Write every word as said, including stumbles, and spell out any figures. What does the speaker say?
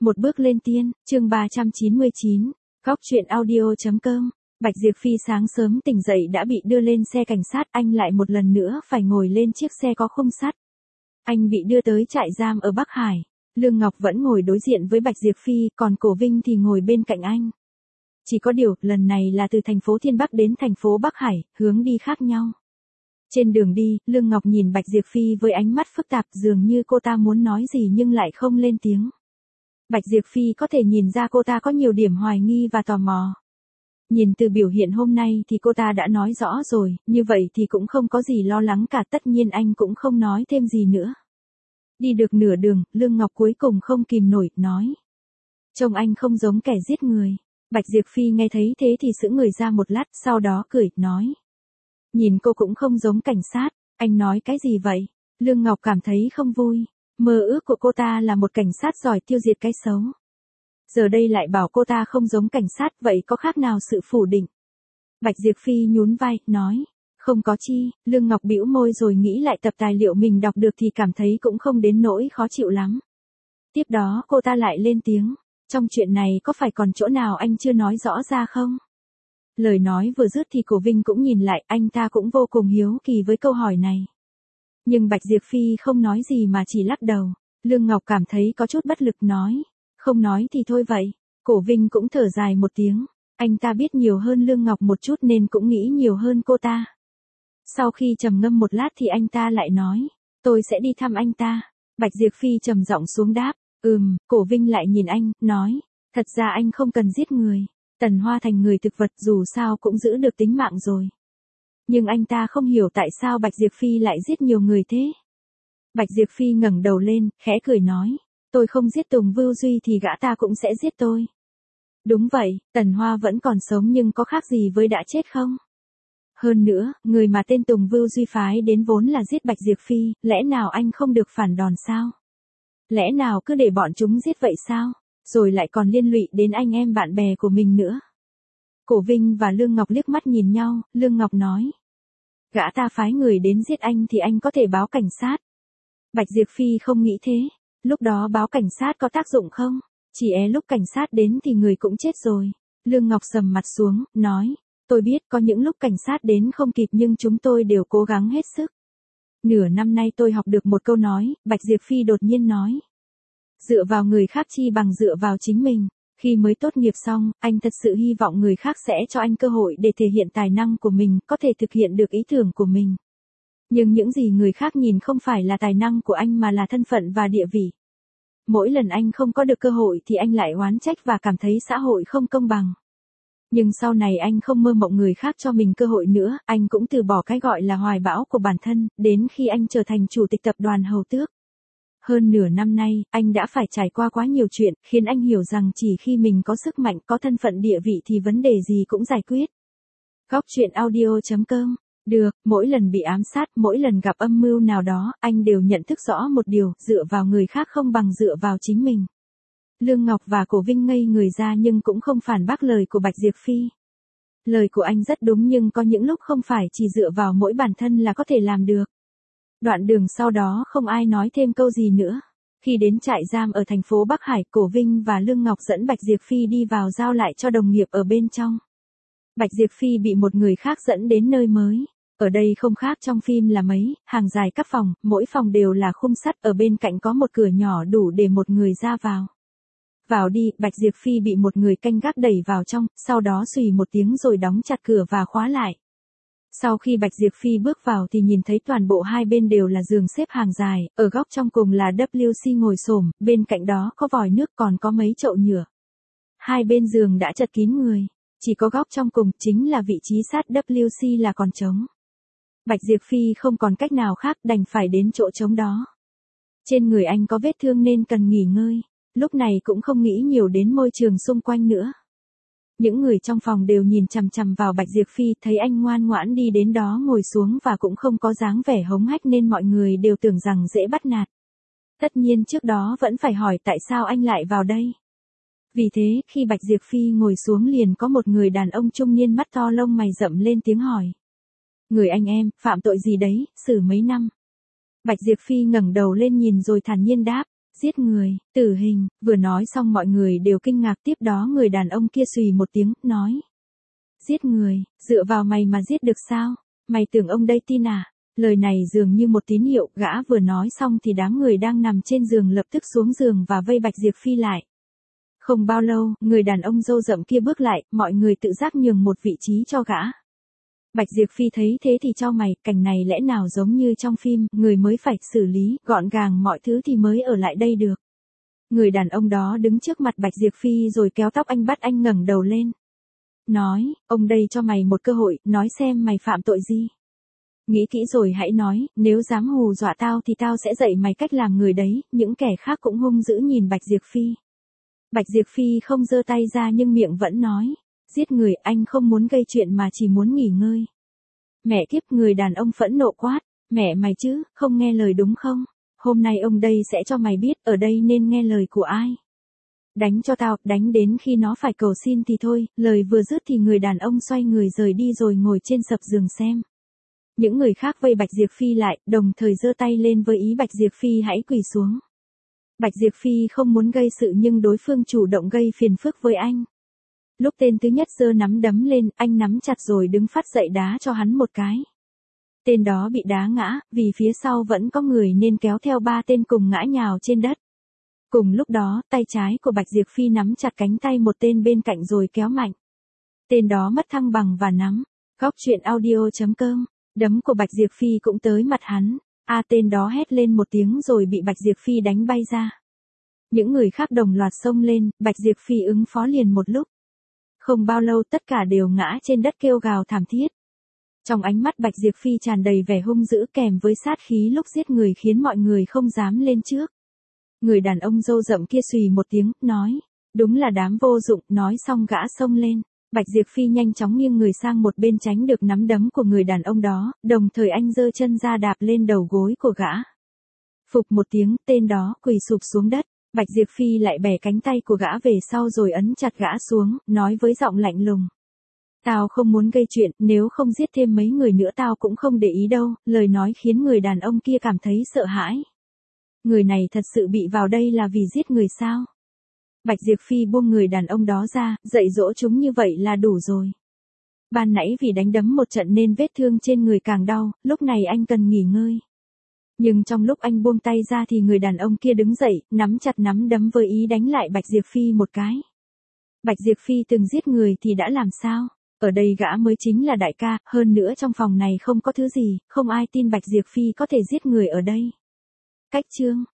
Một bước lên tiên, chương ba trăm chín mươi chín, góc truyện audio chấm com. Bạch Diệp Phi sáng sớm tỉnh dậy đã bị đưa lên xe cảnh sát, anh lại một lần nữa phải ngồi lên chiếc xe có khung sắt. Anh bị đưa tới trại giam ở Bắc Hải. Lương Ngọc vẫn ngồi đối diện với Bạch Diệp Phi, còn Cổ Vinh thì ngồi bên cạnh anh. Chỉ có điều, lần này là từ thành phố Thiên Bắc đến thành phố Bắc Hải, hướng đi khác nhau. Trên đường đi, Lương Ngọc nhìn Bạch Diệp Phi với ánh mắt phức tạp, dường như cô ta muốn nói gì nhưng lại không lên tiếng. Bạch Diệp Phi có thể nhìn ra cô ta có nhiều điểm hoài nghi và tò mò. Nhìn từ biểu hiện hôm nay thì cô ta đã nói rõ rồi, như vậy thì cũng không có gì lo lắng cả, tất nhiên anh cũng không nói thêm gì nữa. Đi được nửa đường, Lương Ngọc cuối cùng không kìm nổi, nói. Trông anh không giống kẻ giết người. Bạch Diệp Phi nghe thấy thế thì sững người ra một lát, sau đó cười, nói. Nhìn cô cũng không giống cảnh sát, anh nói cái gì vậy? Lương Ngọc cảm thấy không vui. Mơ ước của cô ta là một cảnh sát giỏi tiêu diệt cái xấu. Giờ đây lại bảo cô ta không giống cảnh sát, vậy có khác nào sự phủ định? Bạch Diệp Phi nhún vai, nói. Không có chi. Lương Ngọc bĩu môi rồi nghĩ lại tập tài liệu mình đọc được thì cảm thấy cũng không đến nỗi khó chịu lắm. Tiếp đó cô ta lại lên tiếng. Trong chuyện này có phải còn chỗ nào anh chưa nói rõ ra không? Lời nói vừa dứt thì Cổ Vinh cũng nhìn lại, anh ta cũng vô cùng hiếu kỳ với câu hỏi này. Nhưng Bạch Diệp Phi không nói gì mà chỉ lắc đầu. Lương Ngọc cảm thấy có chút bất lực, nói. Không nói thì thôi vậy. Cổ Vinh cũng thở dài một tiếng. Anh ta biết nhiều hơn Lương Ngọc một chút nên cũng nghĩ nhiều hơn cô ta. Sau khi trầm ngâm một lát thì anh ta lại nói. Tôi sẽ đi thăm anh ta. Bạch Diệp Phi trầm giọng xuống đáp. Ừm. Cổ Vinh lại nhìn anh, nói. Thật ra anh không cần giết người. Tần Hoa thành người thực vật dù sao cũng giữ được tính mạng rồi. Nhưng anh ta không hiểu tại sao Bạch Diệp Phi lại giết nhiều người thế. Bạch Diệp Phi ngẩng đầu lên, khẽ cười nói. Tôi không giết Tùng Vưu Duy thì gã ta cũng sẽ giết tôi. Đúng vậy, Tần Hoa vẫn còn sống nhưng có khác gì với đã chết không? Hơn nữa, người mà tên Tùng Vưu Duy phái đến vốn là giết Bạch Diệp Phi, lẽ nào anh không được phản đòn sao? Lẽ nào cứ để bọn chúng giết vậy sao? Rồi lại còn liên lụy đến anh em bạn bè của mình nữa. Cổ Vinh và Lương Ngọc liếc mắt nhìn nhau, Lương Ngọc nói. Gã ta phái người đến giết anh thì anh có thể báo cảnh sát. Bạch Diệp Phi không nghĩ thế. Lúc đó báo cảnh sát có tác dụng không? Chỉ é lúc cảnh sát đến thì người cũng chết rồi. Lương Ngọc sầm mặt xuống, nói. Tôi biết có những lúc cảnh sát đến không kịp nhưng chúng tôi đều cố gắng hết sức. Nửa năm nay tôi học được một câu nói, Bạch Diệp Phi đột nhiên nói. Dựa vào người khác chi bằng dựa vào chính mình. Khi mới tốt nghiệp xong, anh thật sự hy vọng người khác sẽ cho anh cơ hội để thể hiện tài năng của mình, có thể thực hiện được ý tưởng của mình. Nhưng những gì người khác nhìn không phải là tài năng của anh mà là thân phận và địa vị. Mỗi lần anh không có được cơ hội thì anh lại oán trách và cảm thấy xã hội không công bằng. Nhưng sau này anh không mơ mộng người khác cho mình cơ hội nữa, anh cũng từ bỏ cái gọi là hoài bão của bản thân, đến khi anh trở thành chủ tịch tập đoàn Hầu Tước. Hơn nửa năm nay, anh đã phải trải qua quá nhiều chuyện, khiến anh hiểu rằng chỉ khi mình có sức mạnh, có thân phận địa vị thì vấn đề gì cũng giải quyết. Góc truyện audio chấm com. Được, mỗi lần bị ám sát, mỗi lần gặp âm mưu nào đó, anh đều nhận thức rõ một điều, dựa vào người khác không bằng dựa vào chính mình. Lương Ngọc và Cổ Vinh ngây người ra nhưng cũng không phản bác lời của Bạch Diệp Phi. Lời của anh rất đúng nhưng có những lúc không phải chỉ dựa vào mỗi bản thân là có thể làm được. Đoạn đường sau đó không ai nói thêm câu gì nữa. Khi đến trại giam ở thành phố Bắc Hải, Cổ Vinh và Lương Ngọc dẫn Bạch Diệp Phi đi vào giao lại cho đồng nghiệp ở bên trong. Bạch Diệp Phi bị một người khác dẫn đến nơi mới. Ở đây không khác trong phim là mấy, hàng dài các phòng, mỗi phòng đều là khung sắt, ở bên cạnh có một cửa nhỏ đủ để một người ra vào. Vào đi, Bạch Diệp Phi bị một người canh gác đẩy vào trong, sau đó xùy một tiếng rồi đóng chặt cửa và khóa lại. Sau khi Bạch Diệp Phi bước vào thì nhìn thấy toàn bộ hai bên đều là giường xếp hàng dài, ở góc trong cùng là W C ngồi xổm, bên cạnh đó có vòi nước còn có mấy chậu nhựa. Hai bên giường đã chật kín người, chỉ có góc trong cùng chính là vị trí sát W C là còn trống. Bạch Diệp Phi không còn cách nào khác đành phải đến chỗ trống đó. Trên người anh có vết thương nên cần nghỉ ngơi, lúc này cũng không nghĩ nhiều đến môi trường xung quanh nữa. Những người trong phòng đều nhìn chằm chằm vào Bạch Diệp Phi, thấy anh ngoan ngoãn đi đến đó ngồi xuống và cũng không có dáng vẻ hống hách nên mọi người đều tưởng rằng dễ bắt nạt. Tất nhiên trước đó vẫn phải hỏi tại sao anh lại vào đây. Vì thế, khi Bạch Diệp Phi ngồi xuống liền có một người đàn ông trung niên mắt to lông mày rậm lên tiếng hỏi. Người anh em, phạm tội gì đấy, xử mấy năm? Bạch Diệp Phi ngẩng đầu lên nhìn rồi thản nhiên đáp, Giết người, tử hình, vừa nói xong mọi người đều kinh ngạc, tiếp đó người đàn ông kia xùy một tiếng, nói. Giết người, dựa vào mày mà giết được sao? Mày tưởng ông đây tin à? Lời này dường như một tín hiệu, gã vừa nói xong thì đám người đang nằm trên giường lập tức xuống giường và vây Bạch Diệp Phi lại. Không bao lâu, người đàn ông râu rậm kia bước lại, mọi người tự giác nhường một vị trí cho gã. Bạch Diệp Phi thấy thế thì chau mày, cảnh này lẽ nào giống như trong phim, người mới phải xử lý, gọn gàng mọi thứ thì mới ở lại đây được. Người đàn ông đó đứng trước mặt Bạch Diệp Phi rồi kéo tóc anh bắt anh ngẩng đầu lên. Nói, ông đây cho mày một cơ hội, nói xem mày phạm tội gì. Nghĩ kỹ rồi hãy nói, nếu dám hù dọa tao thì tao sẽ dạy mày cách làm người đấy, những kẻ khác cũng hung dữ nhìn Bạch Diệp Phi. Bạch Diệp Phi không giơ tay ra nhưng miệng vẫn nói, giết người, anh không muốn gây chuyện mà chỉ muốn nghỉ ngơi. Mẹ kiếp, người đàn ông phẫn nộ quát, mẹ mày chứ, không nghe lời đúng không? Hôm nay ông đây sẽ cho mày biết, ở đây nên nghe lời của ai. Đánh cho tao, đánh đến khi nó phải cầu xin thì thôi, lời vừa dứt thì người đàn ông xoay người rời đi rồi ngồi trên sập giường xem. Những người khác vây Bạch Diệp Phi lại, đồng thời giơ tay lên với ý Bạch Diệp Phi hãy quỳ xuống. Bạch Diệp Phi không muốn gây sự nhưng đối phương chủ động gây phiền phức với anh. Lúc tên thứ nhất giơ nắm đấm lên, anh nắm chặt rồi đứng phát dậy đá cho hắn một cái. Tên đó bị đá ngã, vì phía sau vẫn có người nên kéo theo ba tên cùng ngã nhào trên đất. Cùng lúc đó, tay trái của Bạch Diệp Phi nắm chặt cánh tay một tên bên cạnh rồi kéo mạnh. Tên đó mất thăng bằng và nắm. Góc truyện audio chấm com. Đấm của Bạch Diệp Phi cũng tới mặt hắn. A à, tên đó hét lên một tiếng rồi bị Bạch Diệp Phi đánh bay ra. Những người khác đồng loạt xông lên, Bạch Diệp Phi ứng phó liền một lúc. Không bao lâu tất cả đều ngã trên đất kêu gào thảm thiết. Trong ánh mắt Bạch Diệp Phi tràn đầy vẻ hung dữ kèm với sát khí lúc giết người khiến mọi người không dám lên trước. Người đàn ông râu rậm kia xùy một tiếng, nói, đúng là đám vô dụng, nói xong gã xông lên. Bạch Diệp Phi nhanh chóng nghiêng người sang một bên tránh được nắm đấm của người đàn ông đó, đồng thời anh giơ chân ra đạp lên đầu gối của gã. Phục một tiếng, tên đó quỳ sụp xuống đất, Bạch Diệp Phi lại bẻ cánh tay của gã về sau rồi ấn chặt gã xuống, nói với giọng lạnh lùng. Tao không muốn gây chuyện, nếu không giết thêm mấy người nữa tao cũng không để ý đâu, lời nói khiến người đàn ông kia cảm thấy sợ hãi. Người này thật sự bị vào đây là vì giết người sao? Bạch Diệp Phi buông người đàn ông đó ra, dạy dỗ chúng như vậy là đủ rồi. Ban nãy vì đánh đấm một trận nên vết thương trên người càng đau, lúc này anh cần nghỉ ngơi. Nhưng trong lúc anh buông tay ra thì người đàn ông kia đứng dậy, nắm chặt nắm đấm với ý đánh lại Bạch Diệp Phi một cái. Bạch Diệp Phi từng giết người thì đã làm sao? Ở đây gã mới chính là đại ca, hơn nữa trong phòng này không có thứ gì, không ai tin Bạch Diệp Phi có thể giết người ở đây. Cách chương